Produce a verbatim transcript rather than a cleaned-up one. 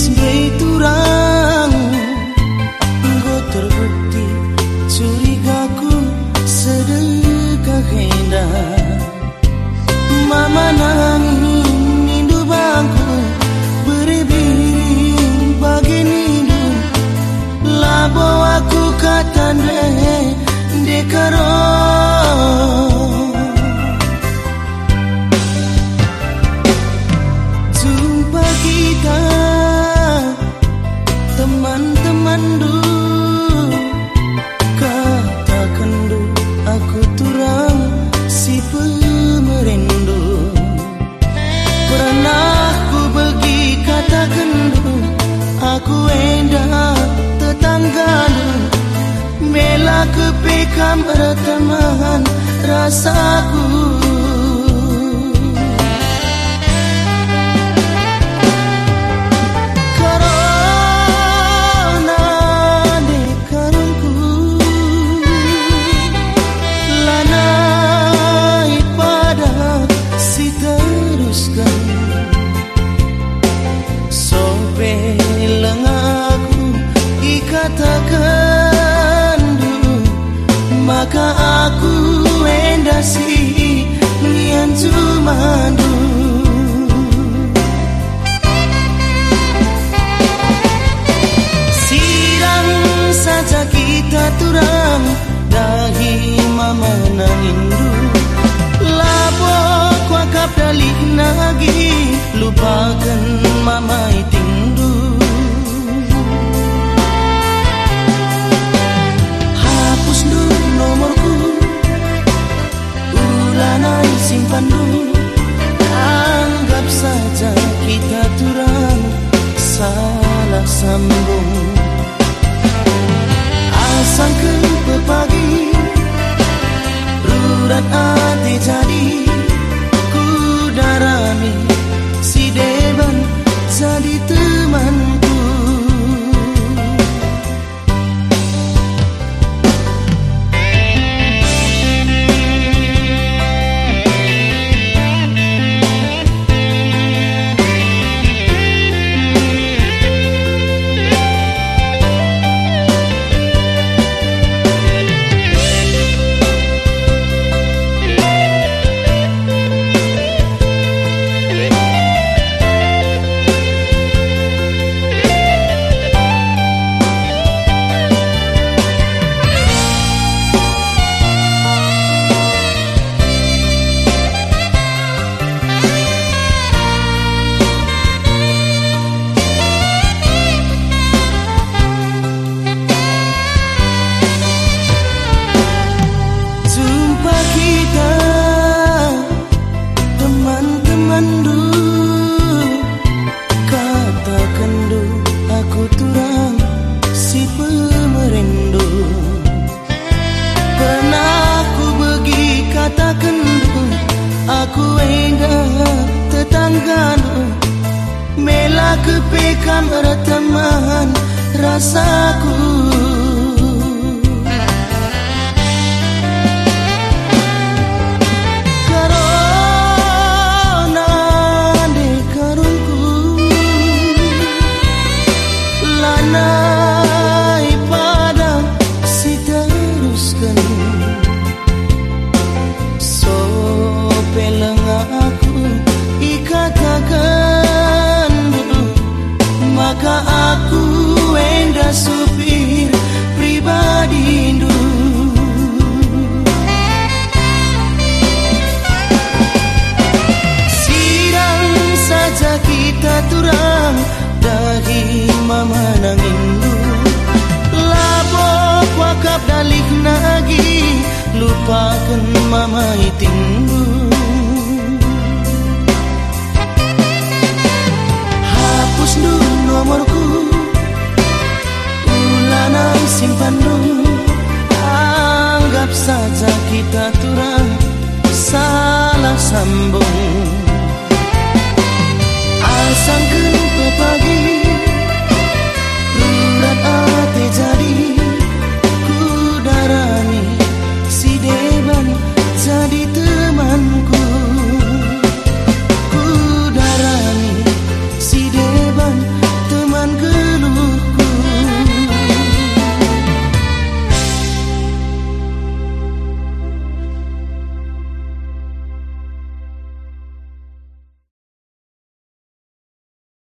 Sembei turang Nggo terbukti curigaku sedekah hendak Mama nanging nindu bangku beri-beri bagi nindu Labo aku katande dekaro Jumpa kita teman-teman dulu Katakan dulu aku turang si pemerindu Pernah ku bagi katakan dulu aku endah tetangga dulu Mela kepekam ertemahan rasaku Katakan dulu maka aku endasi nian cuma dulu Sidang saja kita turang dahi mama nangindu Lapo kuakap dalik nagi lupakan mama itindu Nomorku ulanai simpan dulu Anggap saja kita turang salah sambung Asangkan pepagi rurat hati jadi Ku darami si deban jadi temanku Aku endah tetangga Mela kepekam ertemahan rasaku Karena dekarunku lanai pada si teruskan Pelengahku ikatakan dulu maka aku endah supir pribadi dulu Sidang saja kita turang dahi mama nangindu Lapo kuakap dalik nagi lupakan mama itindu Nomorku ulanai simpan dulu Anggap saja kita turang salah sambung Asangkan pepagi